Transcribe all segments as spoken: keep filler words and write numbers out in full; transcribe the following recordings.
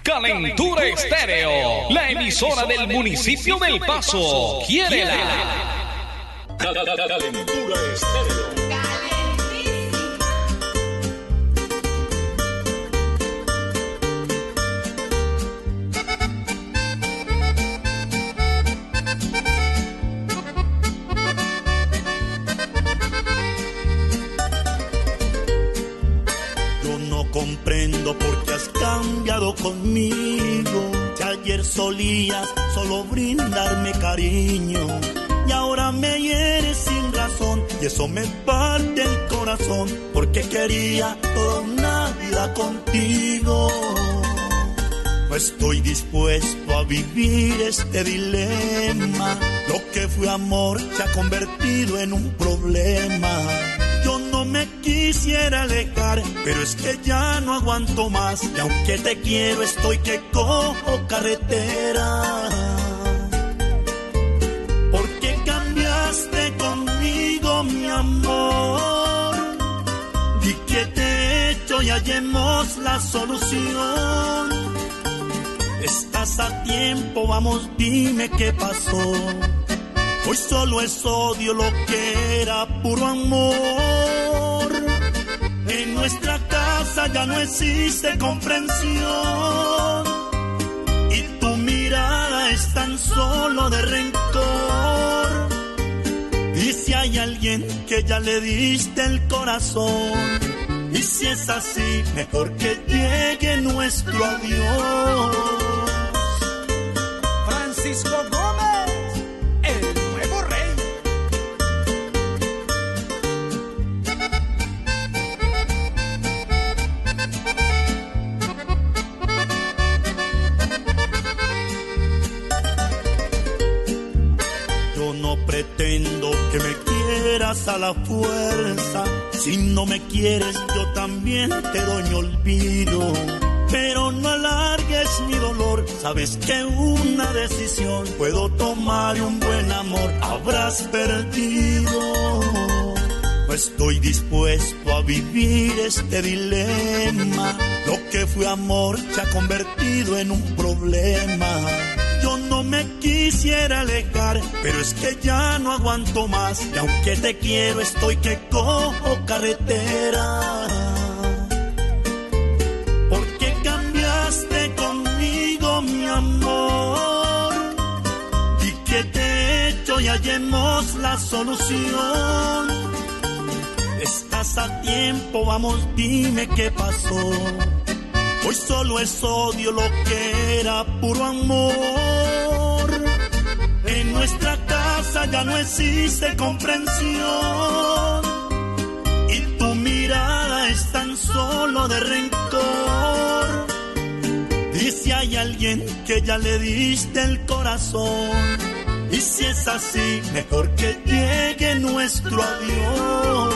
Calentura Estéreo, la emisora del municipio del Paso. ¡Quiérela! Calentura Estéreo. Comprendo por qué has cambiado conmigo. Si ayer solías solo brindarme cariño y ahora me hieres sin razón, y eso me parte el corazón, porque quería toda una vida contigo. No estoy dispuesto a vivir este dilema. Lo que fue amor se ha convertido en un problema. Yo no me quisiera alejar, pero es que ya no aguanto más. Y aunque te quiero, estoy que cojo carretera. ¿Por qué cambiaste conmigo, mi amor? Di que te he hecho y hallemos la solución. Estás a tiempo, vamos, dime qué pasó. Hoy solo es odio lo que era puro amor. En nuestra casa ya no existe comprensión y tu mirada es tan solo de rencor. Y si hay alguien que ya le diste el corazón, y si es así, mejor que llegue nuestro adiós. Francisco Gómez, el nuevo rey. Yo no pretendo que me quieras a la fuerza. Si no me quieres, yo también te doy mi olvido. Pero no alargues mi dolor. Sabes que una decisión puedo tomar y un buen amor habrás perdido. No estoy dispuesto a vivir este dilema. Lo que fue amor se ha convertido en un problema. Yo no me quisiera alejar, pero es que ya no aguanto más. Y aunque te quiero, estoy que cojo carretera. ¿Por qué cambiaste conmigo, mi amor? Di que te he hecho y hallemos la solución. Estás a tiempo, vamos, dime qué pasó. Hoy solo es odio lo que era puro amor. En nuestra casa ya no existe comprensión y tu mirada es tan solo de rencor. Y si hay alguien que ya le diste el corazón, y si es así, mejor que llegue nuestro adiós.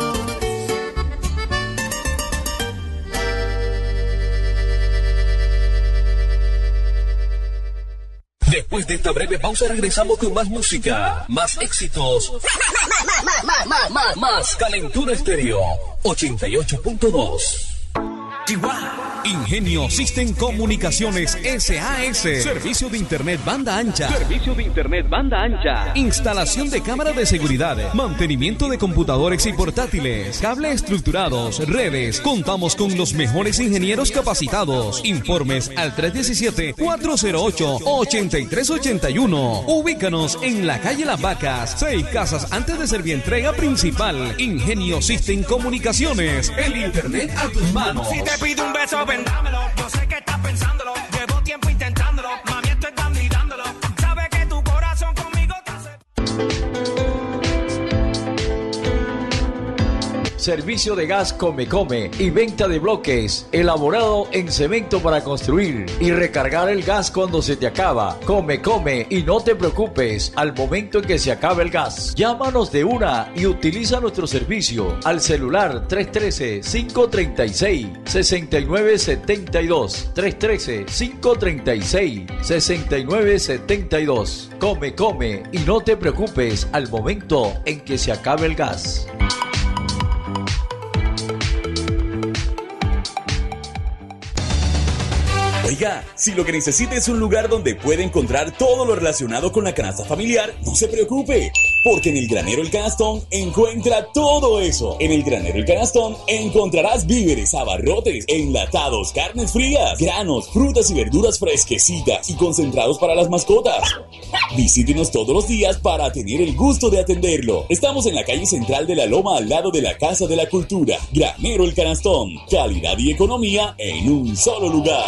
Después de esta breve pausa regresamos con más música, más éxitos, más, más, más, más, más Calentura Estéreo ochenta y ocho punto dos. Ingenio System Comunicaciones S A S. Servicio de Internet banda ancha. Servicio de Internet banda ancha. Instalación de cámaras de seguridad. Mantenimiento de computadores y portátiles. Cables estructurados. Redes. Contamos con los mejores ingenieros capacitados. Informes al tres uno siete, cuatro cero ocho, ocho tres ocho uno. Ubícanos en la calle Las Vacas, seis casas antes de Servientrega Principal. Ingenio System Comunicaciones. El Internet a tus manos. Si te pido un beso, vendámelo. Yo sé que estás pensándolo. Llevo tiempo intentándolo. Mami, esto es dando y dándolo. Sabes que tu corazón conmigo te hace... Servicio de gas Come Come y venta de bloques, elaborado en cemento para construir y recargar el gas cuando se te acaba. Come Come y no te preocupes al momento en que se acabe el gas. Llámanos de una y utiliza nuestro servicio al celular tres uno tres, cinco tres seis, seis nueve siete dos. tres uno tres, cinco tres seis, seis nueve siete dos. Come Come y no te preocupes al momento en que se acabe el gas. Oiga, si lo que necesita es un lugar donde puede encontrar todo lo relacionado con la canasta familiar, no se preocupe, porque en el Granero El Canastón encuentra todo eso. En el Granero El Canastón encontrarás víveres, abarrotes, enlatados, carnes frías, granos, frutas y verduras fresquecitas y concentrados para las mascotas. Visítenos todos los días para tener el gusto de atenderlo. Estamos en la calle central de La Loma, al lado de la Casa de la Cultura. Granero El Canastón, calidad y economía en un solo lugar.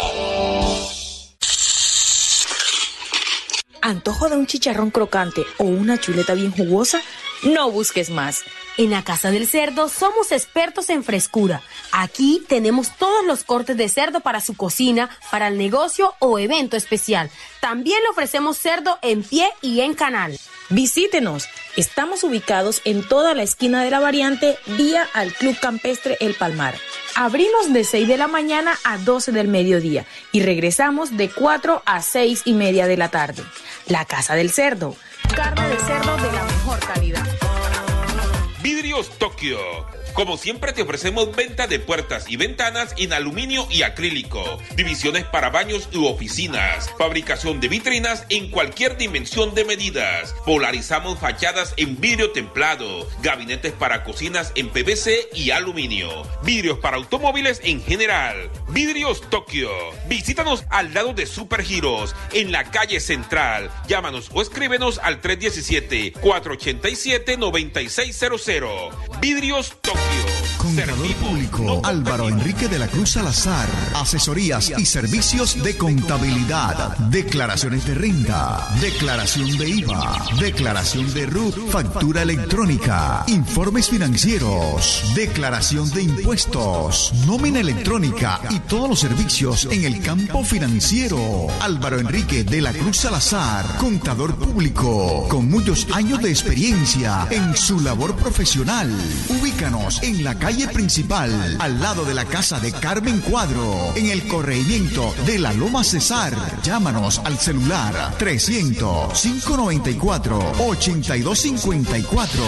¿Antojo de un chicharrón crocante o una chuleta bien jugosa? No busques más. En la Casa del Cerdo somos expertos en frescura. Aquí tenemos todos los cortes de cerdo para su cocina, para el negocio o evento especial. También le ofrecemos cerdo en pie y en canal. Visítenos. Estamos ubicados en toda la esquina de la variante, vía al Club Campestre El Palmar. Abrimos de seis de la mañana a doce del mediodía y regresamos de cuatro a seis y media de la tarde. La Casa del Cerdo. Carne de cerdo de la mejor calidad. Vidrios Tokio. Como siempre te ofrecemos venta de puertas y ventanas en aluminio y acrílico, divisiones para baños u oficinas, fabricación de vitrinas en cualquier dimensión de medidas, polarizamos fachadas en vidrio templado, gabinetes para cocinas en P V C y aluminio, vidrios para automóviles en general. Vidrios Tokio. Visítanos al lado de Supergiros, en la calle Central. Llámanos o escríbenos al tres uno siete, cuatro ocho siete, nueve seis cero cero. Vidrios Tokio. Contador Público no Álvaro Enrique de la Cruz Salazar. Asesorías y servicios de contabilidad, declaraciones de renta, declaración de I V A, declaración de R U T, factura electrónica, informes financieros, declaración de impuestos, nómina electrónica y todos los servicios en el campo financiero. Álvaro Enrique de la Cruz Salazar, contador público con muchos años de experiencia en su labor profesional. Ubícanos en la calle principal, al lado de la casa de Carmen Cuadro, en el corregimiento de La Loma Cesar. Llámanos al celular trescientos, cinco noventa y cuatro, ochenta y dos cincuenta y cuatro.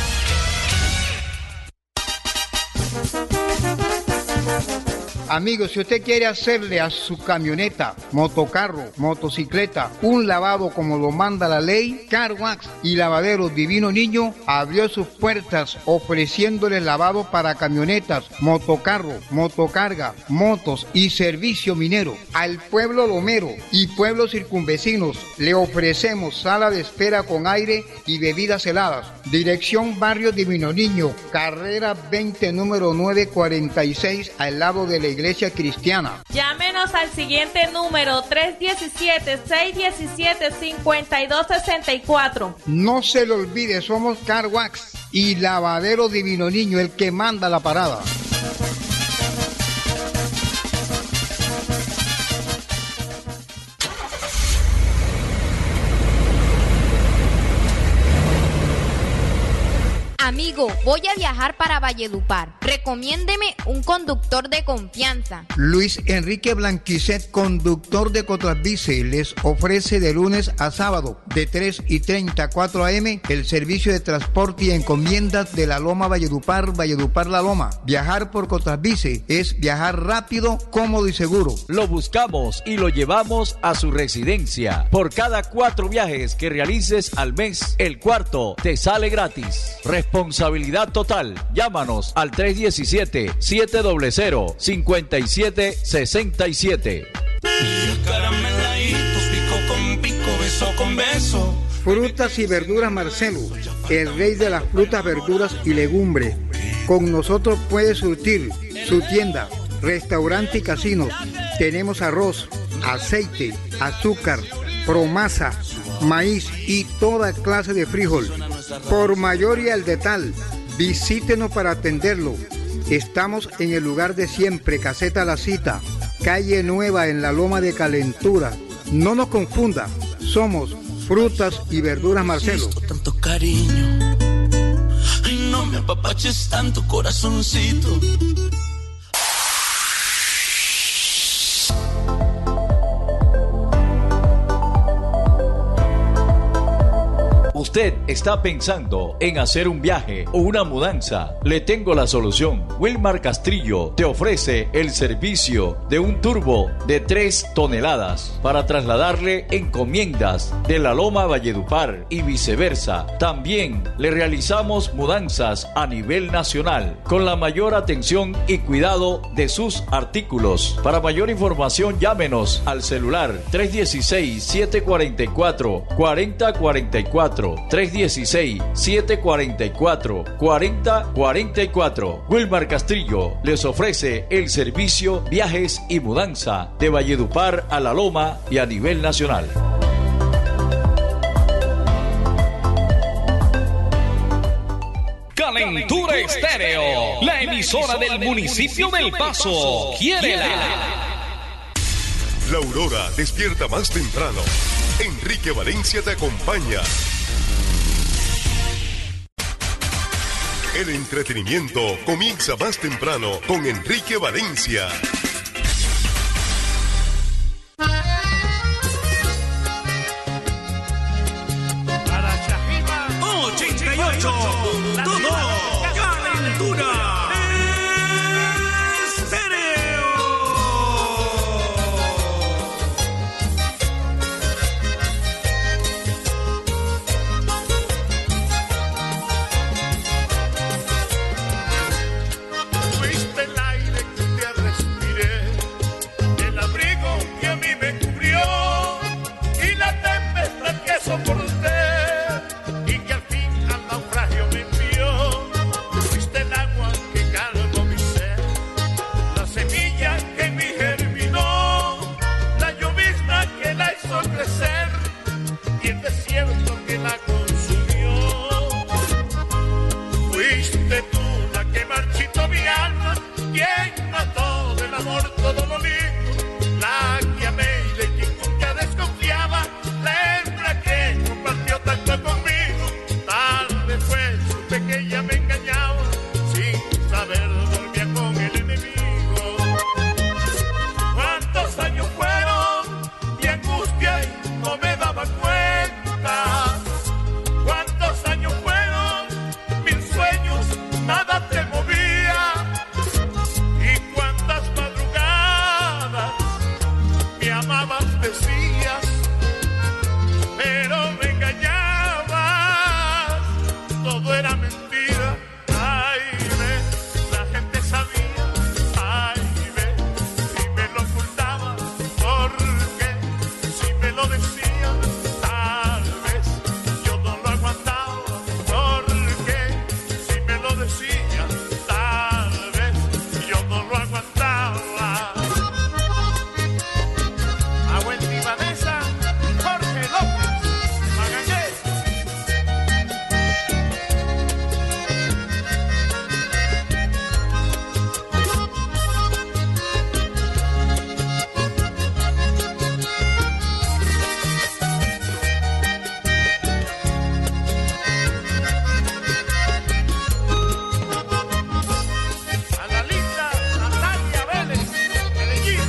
Amigos, si usted quiere hacerle a su camioneta, motocarro, motocicleta, un lavado como lo manda la ley, Car Wax y Lavadero Divino Niño abrió sus puertas ofreciéndole lavado para camionetas, motocarro, motocarga, motos y servicio minero. Al pueblo lomero y pueblos circunvecinos le ofrecemos sala de espera con aire y bebidas heladas. Dirección Barrio Divino Niño, carrera veinte, número nueve cuarenta y seis, al lado de la iglesia Iglesia Cristiana. Llámenos al siguiente número tres uno siete, seis uno siete, cinco dos seis cuatro. No se le olvide, somos Car Wax y Lavadero Divino Niño, el que manda la parada. Amigo, voy a viajar para Valledupar. Recomiéndeme un conductor de confianza. Luis Enrique Blanquicet, conductor de Cotrasvice, les ofrece de lunes a sábado, de tres y treinta a cuatro a eme, el servicio de transporte y encomiendas de La Loma Valledupar, Valledupar La Loma. Viajar por Cotrasvice es viajar rápido, cómodo y seguro. Lo buscamos y lo llevamos a su residencia. Por cada cuatro viajes que realices al mes, el cuarto te sale gratis. Responsabilidad total. Llámanos al tres uno siete, siete cero cero, cinco siete seis siete. Frutas y verduras Marcelo, el rey de las frutas, verduras y legumbres. Con nosotros puede surtir su tienda, restaurante y casinos. Tenemos arroz, aceite, azúcar, promasa, maíz y toda clase de frijol. Por mayor y al detal, visítenos para atenderlo. Estamos en el lugar de siempre, Caseta La Cita, calle Nueva en la Loma de Calentura. No nos confunda, somos Frutas y Verduras Marcelo. Tanto cariño, ay, no me apapaches tanto, corazoncito. usted está pensando en hacer un viaje o una mudanza, le tengo la solución. Wilmar Castrillo te ofrece el servicio de un turbo de tres toneladas para trasladarle encomiendas de La Loma a Valledupar y viceversa. También le realizamos mudanzas a nivel nacional con la mayor atención y cuidado de sus artículos. Para mayor información, llámenos al celular tres uno seis, siete cuatro cuatro, cuatro cero cuatro cuatro, tres uno seis, siete cuatro cuatro, cuatro cero cuatro cuatro. Wilmar Castrillo les ofrece el servicio viajes y mudanza de Valledupar a La Loma y a nivel nacional. Calentura Estéreo, la emisora del municipio del Paso. ¡Quiérela! La aurora despierta más temprano. Enrique Valencia te acompaña. El entretenimiento comienza más temprano con Enrique Valencia. ochenta y ocho punto dos Calentura Estéreo. Fuiste el aire que un día respiré, el abrigo que a mí me cubrió y la tempestad que soporté. Y el desierto que la consumió. Fuiste tú la que marchitó mi alma, quien mató del amor todo lo lindo, la que amé y de quien nunca desconfiaba, la hembra que compartió tanto conmigo. Tarde fue, supe que ella me engañaba, sin saber dormía con el enemigo. ¿Cuántos años fueron de angustia y no me daba cuenta? ¿Cuántos años fueron? Mil sueños, nada te movía. Y cuántas madrugadas me amabas, decías, pero me engañabas. Todo era mentira. Ay, ve, la gente sabía. Ay, ve, y me lo ocultaba. Porque si me lo decía, tal vez yo no lo aguantaba. Porque si me lo decía, tal vez yo no lo aguantaba. Abuela Ibanesa, Jorge López, Magallanes. A la lista, Natalia Vélez, Medellín.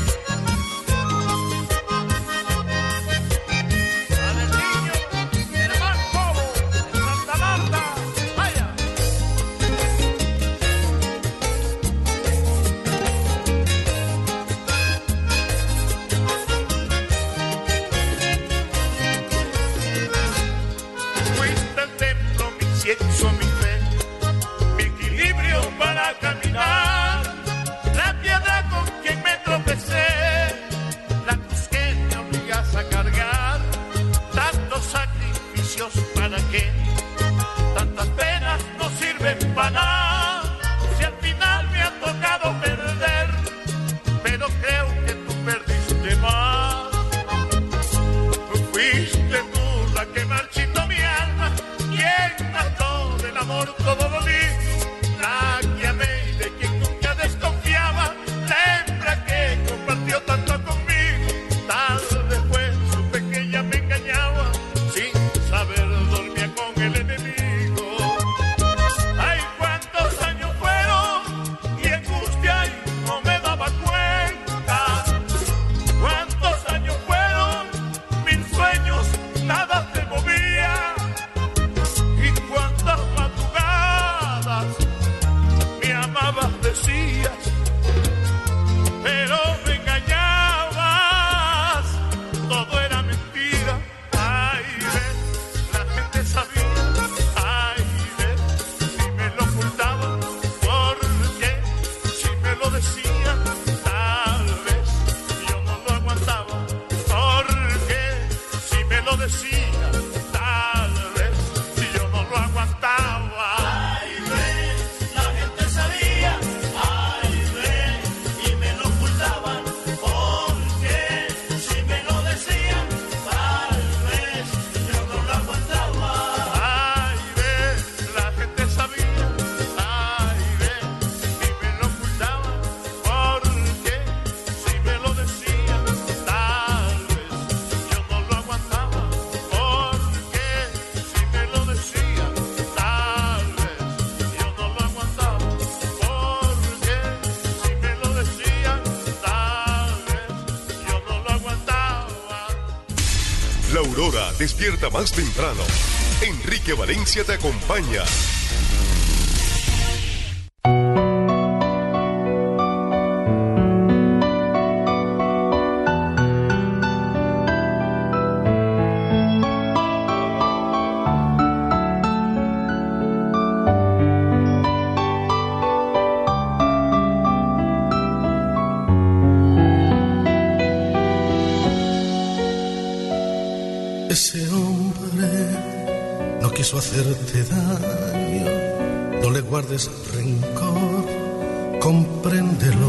A del niño, Germán Cobo, Santa Marta, vaya. Fuiste el templo, mi incienso, mi fe, mi equilibrio para caminar, la piedra con quien me tropecé, la cruz que me obligas a cargar, tantos sacrificios para qué, tantas penas no sirven para nada, si al final me ha tocado perder, pero creo que tú perdiste más. Fuiste tú la que marchitó mi alma, quien mató del amor todo lo lindo, la que amé y de quien nunca desconfiaba, la hembra que compartió tanto conmigo. Tarde fue, decía, tal vez si yo no lo aguantaba. Ay, ves, la gente sabía, ay, ves, y me lo ocultaban, porque si me lo decían, tal vez yo no lo aguantaba. Ay, ves, la gente sabía, ay, ves, y me lo ocultaban, porque si me lo decían, tal vez yo no lo aguantaba. Porque si me lo decían, tal vez yo no lo aguantaba. Porque si me lo decían, tal vez yo no lo aguantaba. La aurora despierta más temprano. Enrique Valencia te acompaña. Ese hombre no quiso hacerte daño, no le guardes rencor, compréndelo.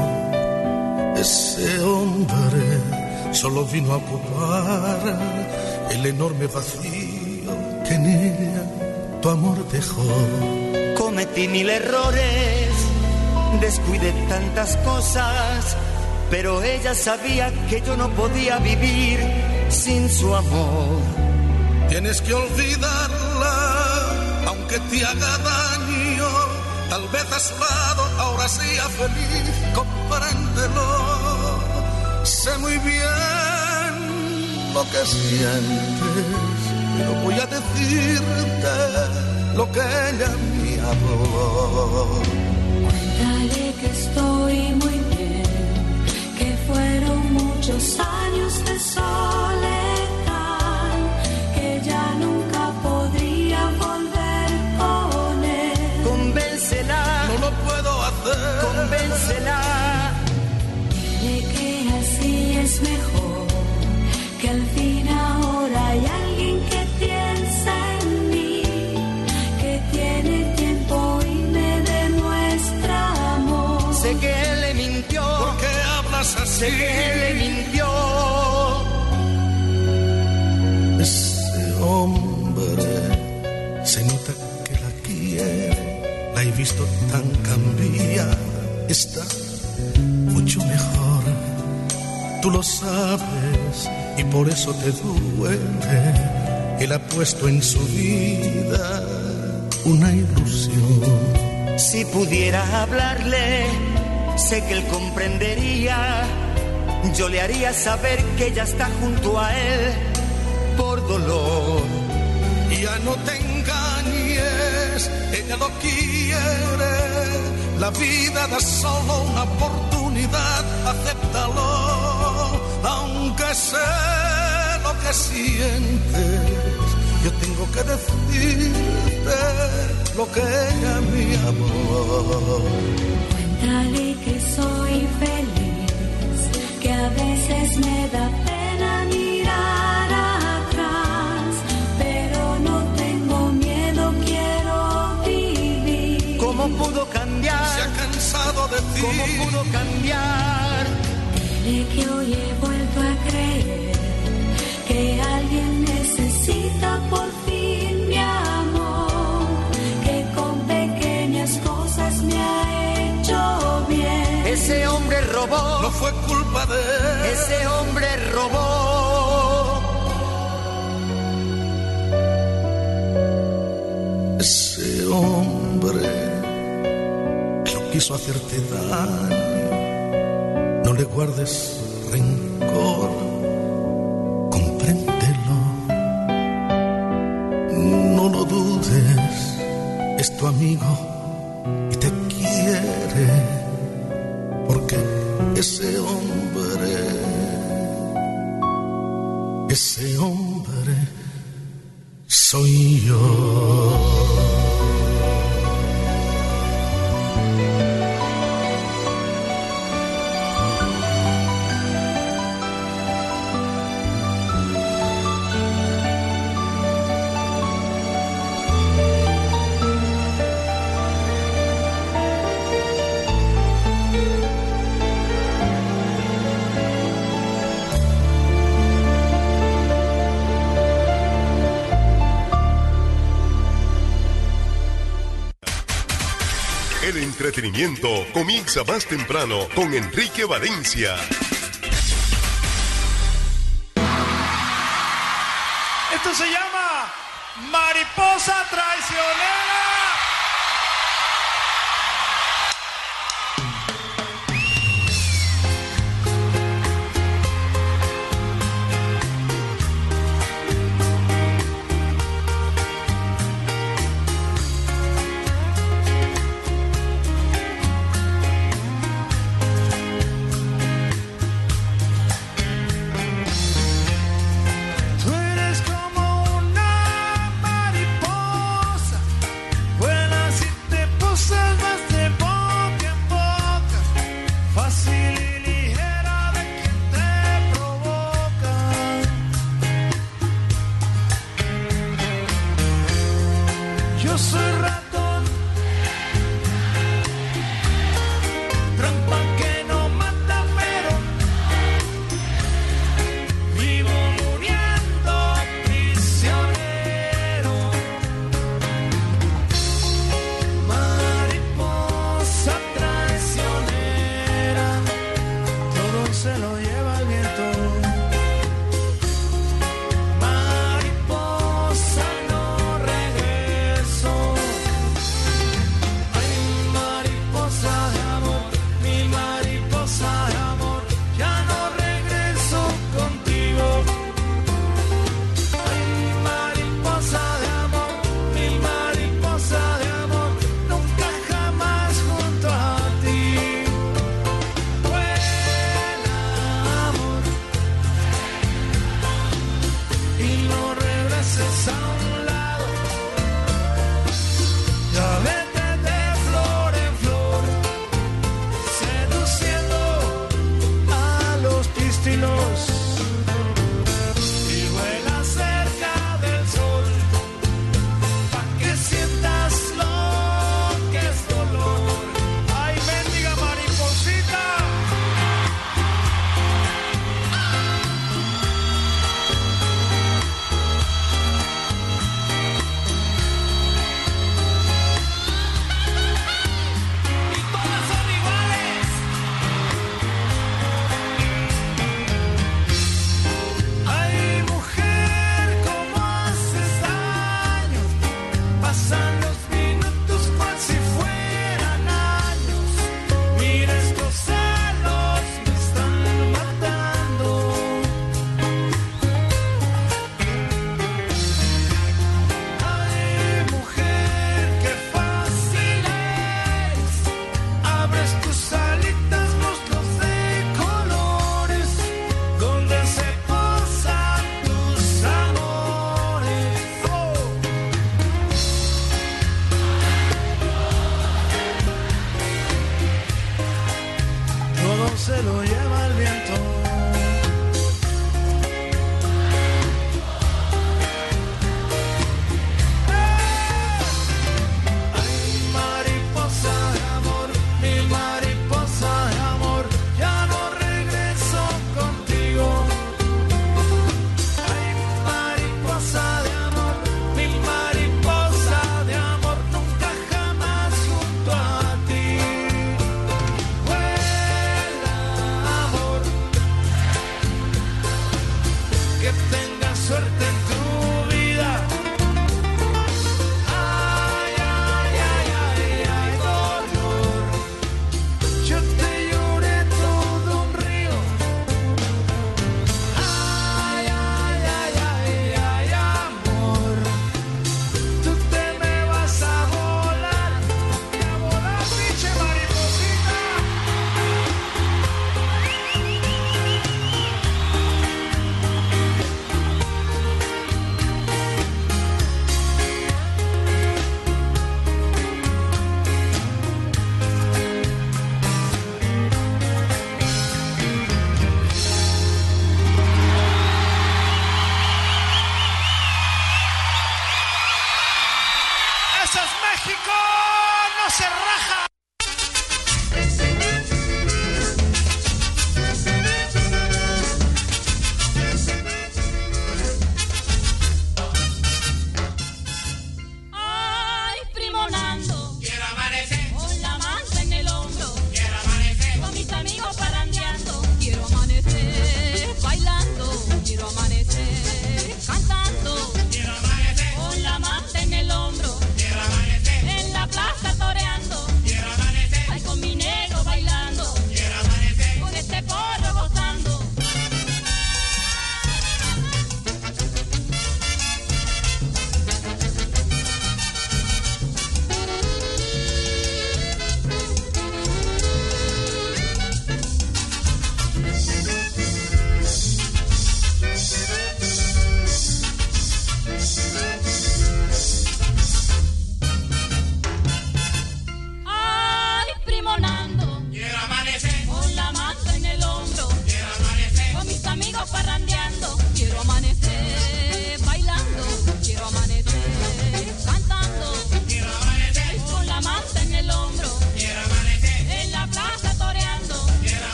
Ese hombre solo vino a ocupar el enorme vacío que en ella tu amor dejó. Cometí mil errores, descuidé tantas cosas, pero ella sabía que yo no podía vivir sin su amor. Tienes que olvidarla, aunque te haga daño. Tal vez a su lado ahora sea feliz, compréndelo. Sé muy bien lo que sientes, pero voy a decirte lo que ella me habló. Cuéntale que estoy muy bien, que fueron muchos años de soledad, que ya nunca podría volver con él. Convéncela, no lo puedo hacer. Convéncela. Dile que así es mejor, que al fin ahora hay alguien que piensa en mí, que tiene tiempo y me demuestra amor. Sé que él le mintió. ¿Por qué hablas así? Sé que él le mintió. Ese hombre se nota que la quiere, la he visto tan cambiada, está mucho mejor. Tú lo sabes y por eso te duele. Él ha puesto en su vida una ilusión. Si pudiera hablarle, sé que él comprendería. Yo le haría saber que ella está junto a él por dolor. Ya no te engañes, ella lo quiere. La vida da solo una oportunidad, acéptalo. Aunque sé lo que sientes, yo tengo que decirte lo que ella me amó. Cuéntale que soy feliz, que a veces me da pena mirar atrás, pero no tengo miedo, quiero vivir. ¿Cómo pudo cambiar? Se ha cansado de ti. ¿Cómo pudo cambiar? Dile que hoy he vuelto a creer que alguien necesita por fin mi amor, que con pequeñas cosas me ha hecho bien. Ese hombre robó. No fue culpa de él. Ese hombre robó. Ese hombre que no quiso hacerte daño, no le guardes rencor, compréndelo. No lo dudes, es tu amigo y te quiere, porque ese hombre, ese hombre soy yo. entretenimiento comienza más temprano con Enrique Valencia. Esto se llama Mariposa Traicionera.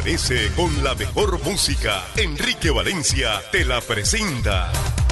Amanece con la mejor música. Enrique Valencia te la presenta.